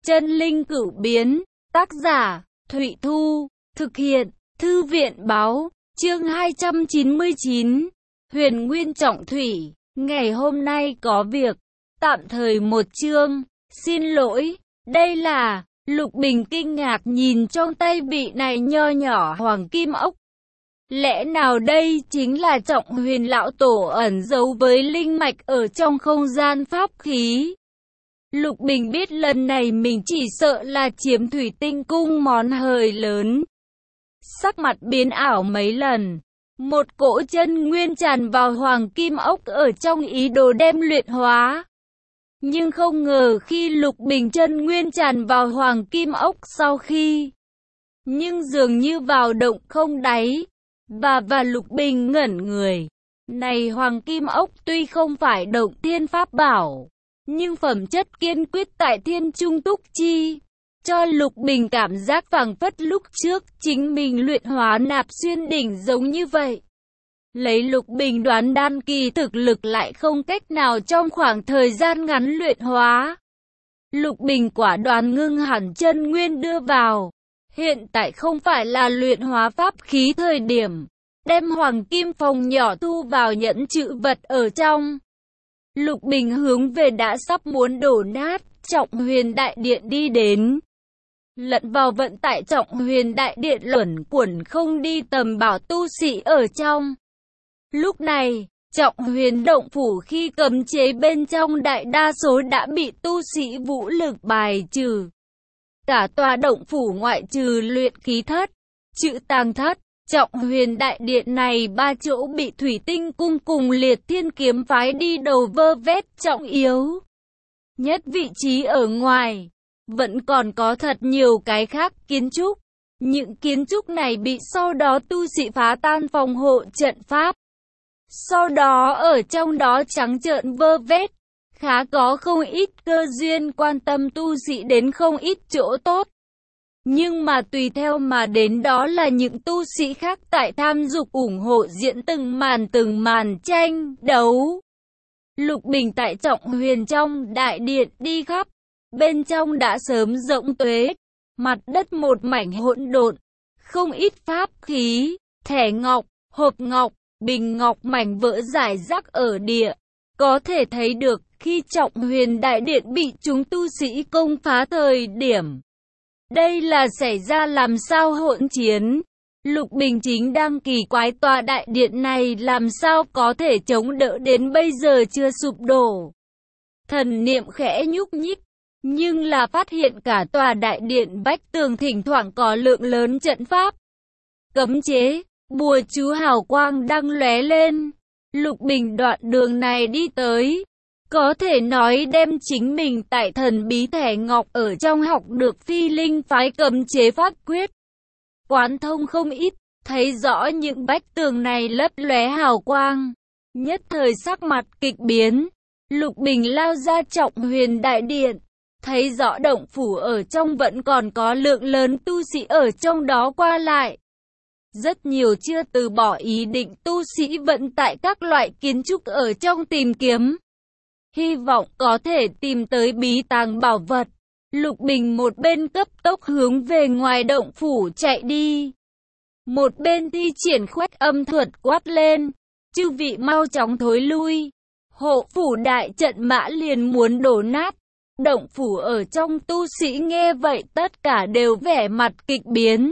Chân linh cửu biến, tác giả, Thụy Thu, thực hiện, Thư viện báo, chương 299, Huyền Nguyên Trọng Thủy, ngày hôm nay có việc, tạm thời một chương, xin lỗi, đây là, Lục Bình kinh ngạc nhìn trong tay vị này nho nhỏ hoàng kim ốc. Lẽ nào đây chính là Trọng Huyền lão tổ ẩn giấu với linh mạch ở trong không gian pháp khí? Lục Bình biết lần này mình chỉ sợ là chiếm thủy tinh cung món hời lớn. Sắc mặt biến ảo mấy lần. Một cỗ chân nguyên tràn vào hoàng kim ốc ở trong ý đồ đem luyện hóa. Nhưng không ngờ khi Lục Bình chân nguyên tràn vào hoàng kim ốc sau khi. Nhưng dường như vào động không đáy. Và Lục Bình ngẩn người. Này hoàng kim ốc tuy không phải động thiên pháp bảo. Nhưng phẩm chất kiên quyết tại thiên trung túc chi. Cho Lục Bình cảm giác phảng phất lúc trước chính mình luyện hóa nạp xuyên đỉnh giống như vậy. Lấy Lục Bình đoán đan kỳ thực lực lại không cách nào trong khoảng thời gian ngắn luyện hóa. Lục Bình quả đoán ngưng hẳn chân nguyên đưa vào. Hiện tại không phải là luyện hóa pháp khí thời điểm. Đem hoàng kim phòng nhỏ thu vào nhẫn trữ vật ở trong. Lục Bình hướng về đã sắp muốn đổ nát Trọng Huyền Đại Điện đi đến. Lẫn vào vận tại Trọng Huyền Đại Điện luẩn quẩn không đi tầm bảo tu sĩ ở trong. Lúc này, Trọng Huyền động phủ khi cấm chế bên trong đại đa số đã bị tu sĩ vũ lực bài trừ. Cả tòa động phủ ngoại trừ luyện khí thất, trữ tàng thất, Trọng Huyền Đại Điện này ba chỗ bị Thủy Tinh Cung cùng Liệt Thiên Kiếm phái đi đầu vơ vét trọng yếu. Nhất vị trí ở ngoài, vẫn còn có thật nhiều cái khác kiến trúc. Những kiến trúc này bị sau đó tu sĩ phá tan phòng hộ trận pháp. Sau đó ở trong đó trắng trợn vơ vét, khá có không ít cơ duyên quan tâm tu sĩ đến không ít chỗ tốt. Nhưng mà tùy theo mà đến đó là những tu sĩ khác tại tham dục ủng hộ diễn từng màn tranh đấu. Lục Bình tại Trọng Huyền trong đại điện đi khắp, bên trong đã sớm rỗng tuế, mặt đất một mảnh hỗn độn, không ít pháp khí, thẻ ngọc, hộp ngọc, bình ngọc mảnh vỡ rải rác ở địa. Có thể thấy được khi Trọng Huyền đại điện bị chúng tu sĩ công phá thời điểm. Đây là xảy ra làm sao hỗn chiến. Lục Bình chính đang kỳ quái tòa đại điện này làm sao có thể chống đỡ đến bây giờ chưa sụp đổ. Thần niệm khẽ nhúc nhích, nhưng là phát hiện cả tòa đại điện vách tường thỉnh thoảng có lượng lớn trận pháp. Cấm chế, bùa chú hào quang đang lóe lên. Lục Bình đoạn đường này đi tới. Có thể nói đem chính mình tại thần bí thẻ ngọc ở trong học được phi linh phái cấm chế pháp quyết. Quán thông không ít, thấy rõ những vách tường này lấp lóe hào quang. Nhất thời sắc mặt kịch biến, Lục Bình lao ra Trọng Huyền Đại Điện. Thấy rõ động phủ ở trong vẫn còn có lượng lớn tu sĩ ở trong đó qua lại. Rất nhiều chưa từ bỏ ý định tu sĩ vẫn tại các loại kiến trúc ở trong tìm kiếm. Hy vọng có thể tìm tới bí tàng bảo vật. Lục Bình một bên cấp tốc hướng về ngoài động phủ chạy đi. Một bên thi triển khuếch âm thuật quát lên. Chư vị mau chóng thối lui. Hộ phủ đại trận mã liền muốn đổ nát. Động phủ ở trong tu sĩ nghe vậy tất cả đều vẻ mặt kịch biến.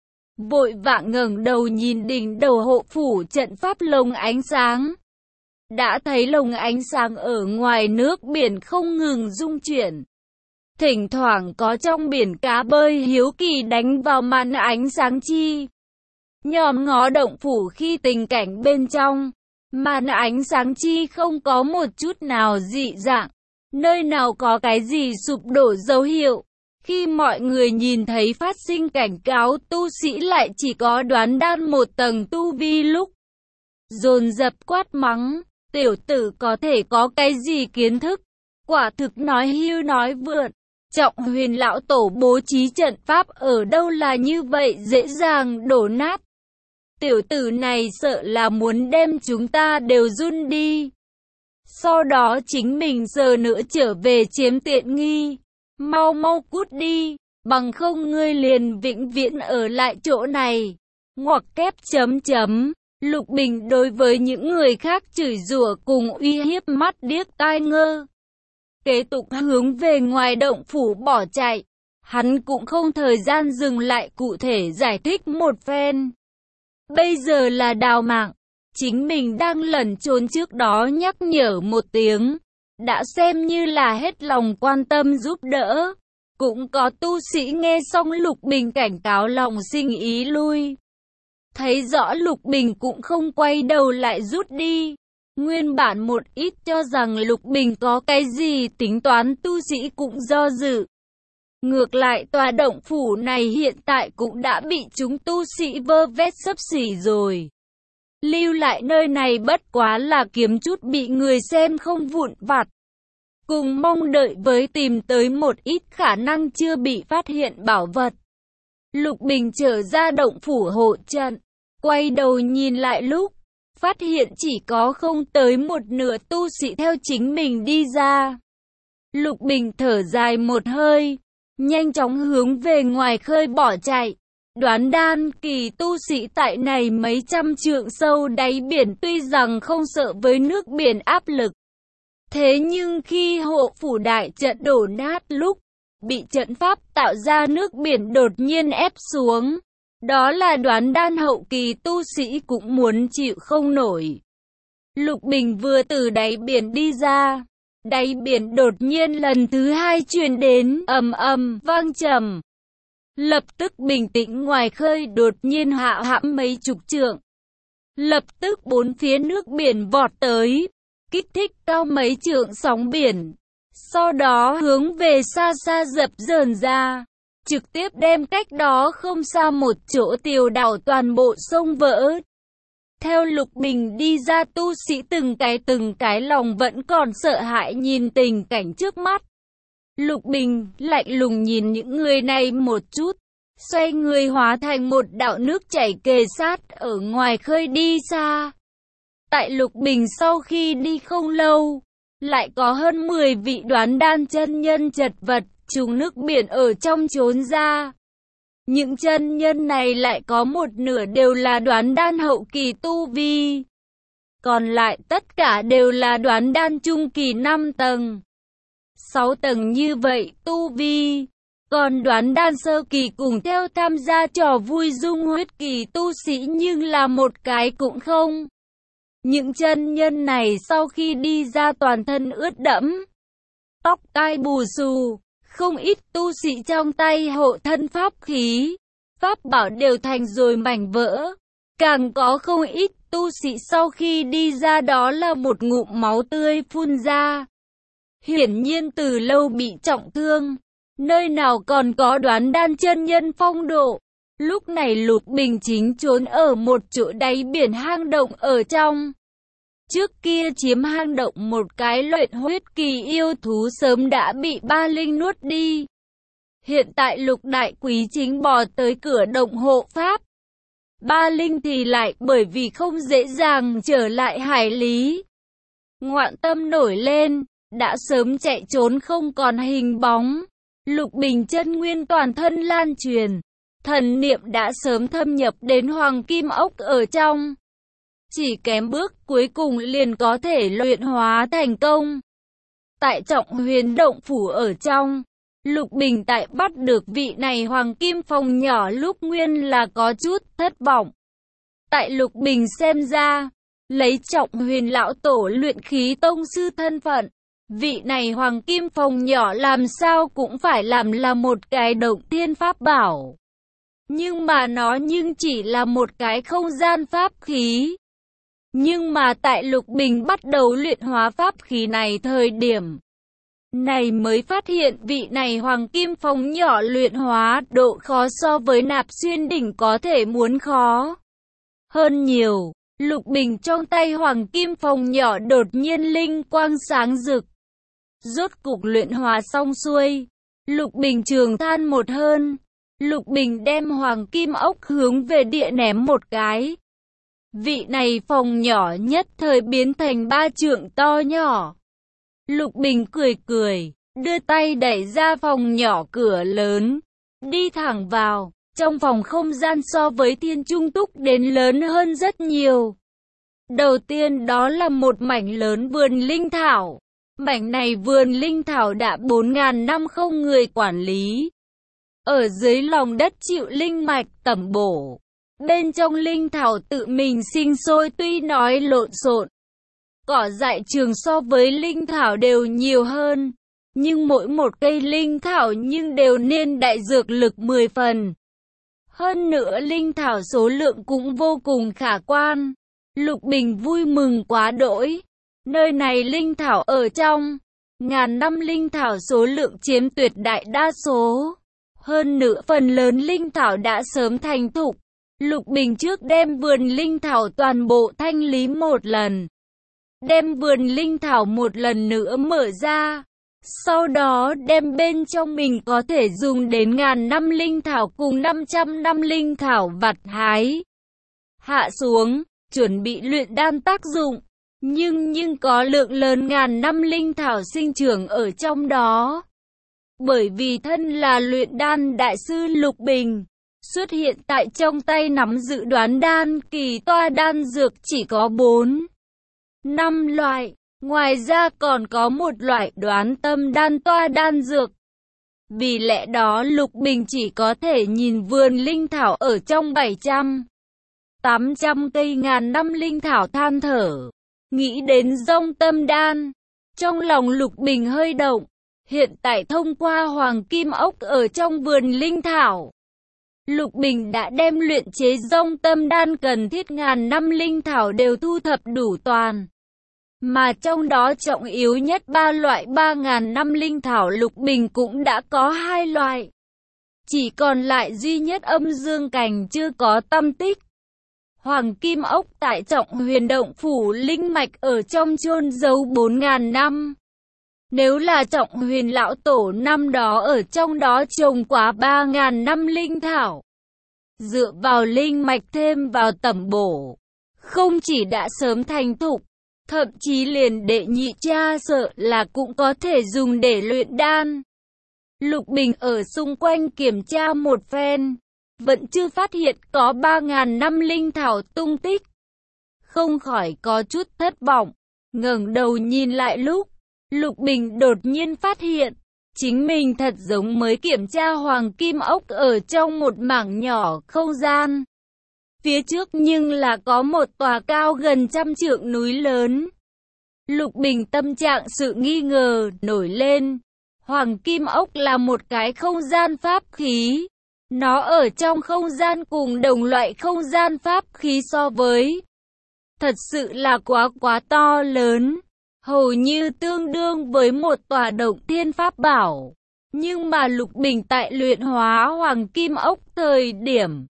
Vội vã ngẩng đầu nhìn đỉnh đầu hộ phủ trận pháp lồng ánh sáng. Đã thấy lồng ánh sáng ở ngoài nước biển không ngừng rung chuyển. Thỉnh thoảng có trong biển cá bơi hiếu kỳ đánh vào màn ánh sáng chi. Nhòm ngó động phủ khi tình cảnh bên trong. Màn ánh sáng chi không có một chút nào dị dạng. Nơi nào có cái gì sụp đổ dấu hiệu. Khi mọi người nhìn thấy phát sinh cảnh cáo tu sĩ lại chỉ có đoán đan một tầng tu vi lúc. Dồn dập quát mắng. Tiểu tử có thể có cái gì kiến thức? Quả thực nói hưu nói vượt. Trọng Huyền lão tổ bố trí trận pháp ở đâu là như vậy dễ dàng đổ nát. Tiểu tử này sợ là muốn đem chúng ta đều run đi. Sau đó chính mình giờ nữa trở về chiếm tiện nghi. Mau mau cút đi, bằng không ngươi liền vĩnh viễn ở lại chỗ này. Ngoặc kép chấm chấm. Lục Bình đối với những người khác chửi rủa cùng uy hiếp mắt điếc tai ngơ. Kế tục hướng về ngoài động phủ bỏ chạy. Hắn cũng không thời gian dừng lại cụ thể giải thích một phen. Bây giờ là đào mạng. Chính mình đang lẩn trốn trước đó nhắc nhở một tiếng. Đã xem như là hết lòng quan tâm giúp đỡ. Cũng có tu sĩ nghe xong Lục Bình cảnh cáo lòng sinh ý lui. Thấy rõ Lục Bình cũng không quay đầu lại rút đi. Nguyên bản một ít cho rằng Lục Bình có cái gì tính toán, tu sĩ cũng do dự. Ngược lại tòa động phủ này hiện tại cũng đã bị chúng tu sĩ vơ vét xấp xỉ rồi. Lưu lại nơi này bất quá là kiếm chút bị người xem không vụn vặt. Cùng mong đợi với tìm tới một ít khả năng chưa bị phát hiện bảo vật. Lục Bình trở ra động phủ hộ trận, quay đầu nhìn lại lúc, phát hiện chỉ có không tới một nửa tu sĩ theo chính mình đi ra. Lục Bình thở dài một hơi, nhanh chóng hướng về ngoài khơi bỏ chạy. Đoán đan kỳ tu sĩ tại này mấy trăm trượng sâu đáy biển tuy rằng không sợ với nước biển áp lực. Thế nhưng khi hộ phủ đại trận đổ nát lúc, bị trận pháp tạo ra nước biển đột nhiên ép xuống. Đó là đoán đan hậu kỳ tu sĩ cũng muốn chịu không nổi. Lục Bình vừa từ đáy biển đi ra. Đáy biển đột nhiên lần thứ hai truyền đến ầm ầm vang trầm. Lập tức bình tĩnh ngoài khơi đột nhiên hạ hãm mấy chục trượng. Lập tức bốn phía nước biển vọt tới, kích thích cao mấy trượng sóng biển. Sau đó hướng về xa xa dập dờn ra, trực tiếp đem cách đó không xa một chỗ tiêu đảo toàn bộ sông vỡ. Theo Lục Bình đi ra, tu sĩ từng cái lòng vẫn còn sợ hãi nhìn tình cảnh trước mắt. Lục Bình lạnh lùng nhìn những người này một chút, xoay người hóa thành một đạo nước chảy kề sát ở ngoài khơi đi xa. Tại Lục Bình sau khi đi không lâu, lại có hơn 10 vị đoán đan chân nhân chật vật trùng nước biển ở trong trốn ra. Những chân nhân này lại có một nửa đều là đoán đan hậu kỳ tu vi. Còn lại tất cả đều là đoán đan trung kỳ 5 tầng. 6 tầng như vậy tu vi. Còn đoán đan sơ kỳ cùng theo tham gia trò vui dung huyết kỳ tu sĩ nhưng là một cái cũng không. Những chân nhân này sau khi đi ra toàn thân ướt đẫm, tóc tai bù xù, không ít tu sĩ trong tay hộ thân pháp khí, pháp bảo đều thành rồi mảnh vỡ. Càng có không ít tu sĩ sau khi đi ra đó là một ngụm máu tươi phun ra. Hiển nhiên từ lâu bị trọng thương, nơi nào còn có đoán đan chân nhân phong độ. Lúc này Lục Bình chính trốn ở một chỗ đáy biển hang động ở trong. Trước kia chiếm hang động một cái luyện huyết kỳ yêu thú sớm đã bị Ba Linh nuốt đi. Hiện tại Lục Đại Quý chính bò tới cửa động hộ pháp. Ba Linh thì lại bởi vì không dễ dàng trở lại hải lý. Ngoạn tâm nổi lên, đã sớm chạy trốn không còn hình bóng. Lục Bình chân nguyên toàn thân lan truyền, thần niệm đã sớm thâm nhập đến hoàng kim ốc ở trong. Chỉ kém bước cuối cùng liền có thể luyện hóa thành công. Tại Trọng Huyền động phủ ở trong, Lục Bình tại bắt được vị này hoàng kim phòng nhỏ lúc nguyên là có chút thất vọng. Tại Lục Bình xem ra, lấy Trọng Huyền lão tổ luyện khí tông sư thân phận, vị này hoàng kim phòng nhỏ làm sao cũng phải làm là một cái động thiên pháp bảo. Nhưng mà nó chỉ là một cái không gian pháp khí. Nhưng mà tại Lục Bình bắt đầu luyện hóa pháp khí này thời điểm này mới phát hiện vị này hoàng kim phòng nhỏ luyện hóa độ khó so với Nạp Xuyên đỉnh có thể muốn khó hơn nhiều. Lục Bình trong tay hoàng kim phòng nhỏ đột nhiên linh quang sáng rực. Rốt cục luyện hóa xong xuôi, Lục Bình trường than một hơi. Lục Bình đem hoàng kim ốc hướng về địa ném một cái. Vị này phòng nhỏ nhất thời biến thành 3 trượng to nhỏ. Lục Bình cười cười, đưa tay đẩy ra phòng nhỏ cửa lớn, đi thẳng vào. Trong phòng không gian so với Thiên Trung Túc đến lớn hơn rất nhiều. Đầu tiên đó là một mảnh lớn vườn linh thảo. Mảnh này vườn linh thảo đã 4.000 năm không người quản lý. Ở dưới lòng đất chịu linh mạch tẩm bổ. Bên trong linh thảo tự mình sinh sôi tuy nói lộn xộn. Cỏ dại trường so với linh thảo đều nhiều hơn. Nhưng mỗi một cây linh thảo nhưng đều nên đại dược lực 10 phần. Hơn nữa linh thảo số lượng cũng vô cùng khả quan. Lục Bình vui mừng quá đỗi. Nơi này linh thảo ở trong. Ngàn năm linh thảo số lượng chiếm tuyệt đại đa số. Hơn nữa phần lớn linh thảo đã sớm thành thục. Lục Bình trước đem vườn linh thảo toàn bộ thanh lý một lần. Đem vườn linh thảo một lần nữa mở ra. Sau đó đem bên trong mình có thể dùng đến 1000 năm linh thảo cùng 500 năm linh thảo vặt hái. Hạ xuống, chuẩn bị luyện đan tác dụng. Nhưng có lượng lớn 1000 năm linh thảo sinh trưởng ở trong đó. Bởi vì thân là luyện đan đại sư Lục Bình, xuất hiện tại trong tay nắm dự đoán đan kỳ toa đan dược chỉ có 4-5 loại. Ngoài ra còn có một loại đoán tâm đan toa đan dược. Vì lẽ đó Lục Bình chỉ có thể nhìn vườn linh thảo ở trong 700-800 cây 1000 năm linh thảo than thở. Nghĩ đến dông tâm đan. Trong lòng Lục Bình hơi động. Hiện tại thông qua hoàng kim ốc ở trong vườn linh thảo. Lục Bình đã đem luyện chế dông tâm đan cần thiết 1000 năm linh thảo đều thu thập đủ toàn. Mà trong đó trọng yếu nhất 3 loại 3000 năm linh thảo Lục Bình cũng đã có 2 loại. Chỉ còn lại duy nhất âm dương cành chưa có tăm tích. Hoàng kim ốc tại Trọng Huyền động phủ linh mạch ở trong chôn giấu 4000 năm. Nếu là Trọng Huyền lão tổ năm đó ở trong đó trồng quá 3000 năm linh thảo. Dựa vào linh mạch thêm vào tẩm bổ, không chỉ đã sớm thành thục, thậm chí liền đệ nhị cha sợ là cũng có thể dùng để luyện đan. Lục Bình ở xung quanh kiểm tra một phen, vẫn chưa phát hiện có 3000 năm linh thảo tung tích. Không khỏi có chút thất vọng, ngẩng đầu nhìn lại lúc, Lục Bình đột nhiên phát hiện, chính mình thật giống mới kiểm tra hoàng kim ốc ở trong một mảng nhỏ không gian. Phía trước nhưng là có một tòa cao gần 100 trượng núi lớn. Lục Bình tâm trạng sự nghi ngờ nổi lên. Hoàng kim ốc là một cái không gian pháp khí. Nó ở trong không gian cùng đồng loại không gian pháp khí so với. Thật sự là quá to lớn. Hầu như tương đương với một tòa động thiên pháp bảo. Nhưng mà Lục Bình tại luyện hóa hoàng kim ốc thời điểm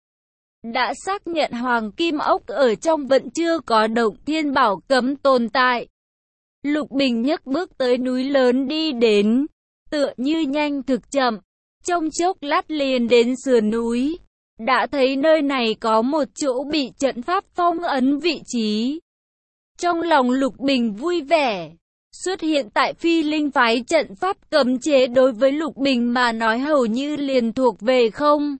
đã xác nhận hoàng kim ốc ở trong vẫn chưa có động thiên bảo cấm tồn tại. Lục Bình nhấc bước tới núi lớn đi đến, tựa như nhanh thực chậm, trong chốc lát liền đến sườn núi. Đã thấy nơi này có một chỗ bị trận pháp phong ấn vị trí. Trong lòng Lục Bình vui vẻ. Xuất hiện tại Phi Linh phái trận pháp cấm chế đối với Lục Bình mà nói hầu như liền thuộc về không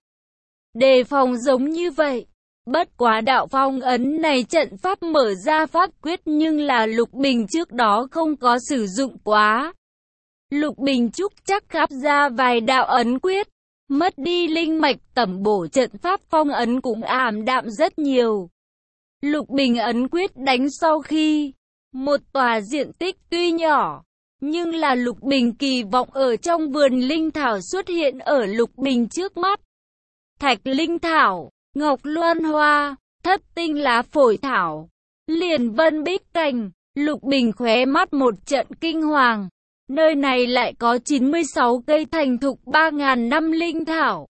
đề phòng giống như vậy. Bất quá đạo phong ấn này trận pháp mở ra pháp quyết nhưng là Lục Bình trước đó không có sử dụng quá. Lục Bình trúc chắc khắp ra vài đạo ấn quyết, mất đi linh mạch tẩm bổ trận pháp phong ấn cũng ảm đạm rất nhiều. Lục Bình ấn quyết đánh sau khi một tòa diện tích tuy nhỏ, nhưng là Lục Bình kỳ vọng ở trong vườn linh thảo xuất hiện ở Lục Bình trước mắt. Thạch linh thảo, ngọc loan hoa, thất tinh lá phổi thảo, liền vân bích cành. Lục Bình khóe mắt một trận kinh hoàng. Nơi này lại có 96 cây thành thục 3000 năm linh thảo,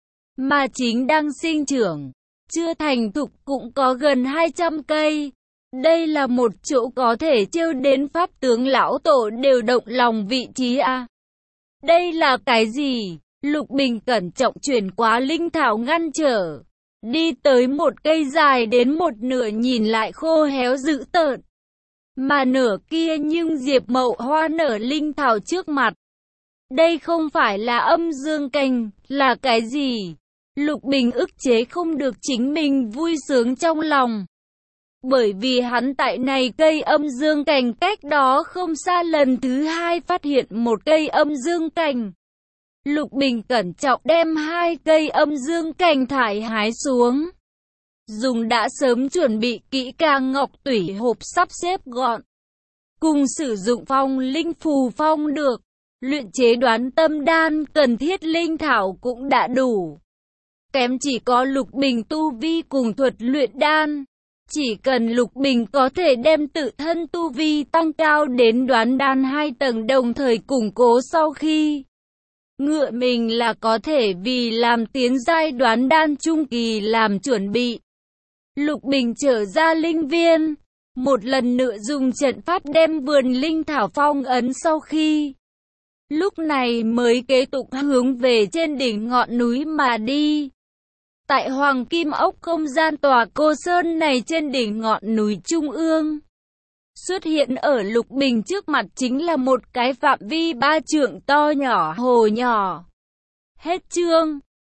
mà chính đang sinh trưởng, chưa thành thục cũng có gần 200 cây. Đây là một chỗ có thể trêu đến pháp tướng lão tổ đều động lòng vị trí à. Đây là cái gì? Lục Bình cẩn trọng chuyển qua linh thảo ngăn trở. Đi tới một cây dài đến một nửa nhìn lại khô héo dữ tợn. Mà nửa kia nhưng diệp mậu hoa nở linh thảo trước mặt. Đây không phải là âm dương cành, là cái gì? Lục Bình ức chế không được chính mình vui sướng trong lòng. Bởi vì hắn tại này cây âm dương cành cách đó không xa lần thứ hai phát hiện một cây âm dương cành. Lục Bình cẩn trọng đem hai cây âm dương cành thải hái xuống. Dùng đã sớm chuẩn bị kỹ càng ngọc tủy hộp sắp xếp gọn. Cùng sử dụng phong linh phù phong được. Luyện chế đoán tâm đan cần thiết linh thảo cũng đã đủ. Kém chỉ có Lục Bình tu vi cùng thuật luyện đan. Chỉ cần Lục Bình có thể đem tự thân tu vi tăng cao đến đoán đan 2 tầng đồng thời củng cố sau khi ngựa mình là có thể vì làm tiến giai đoán đan trung kỳ làm chuẩn bị. Lục Bình trở ra linh viên, một lần nữa dùng trận pháp đem vườn linh thảo phong ấn sau khi lúc này mới kế tục hướng về trên đỉnh ngọn núi mà đi. Tại Hoàng Kim Ốc không gian tòa cô sơn này trên đỉnh ngọn núi trung ương, xuất hiện ở Lục Bình trước mặt chính là một cái phạm vi 3 trượng to nhỏ hồ nhỏ. Hết chương.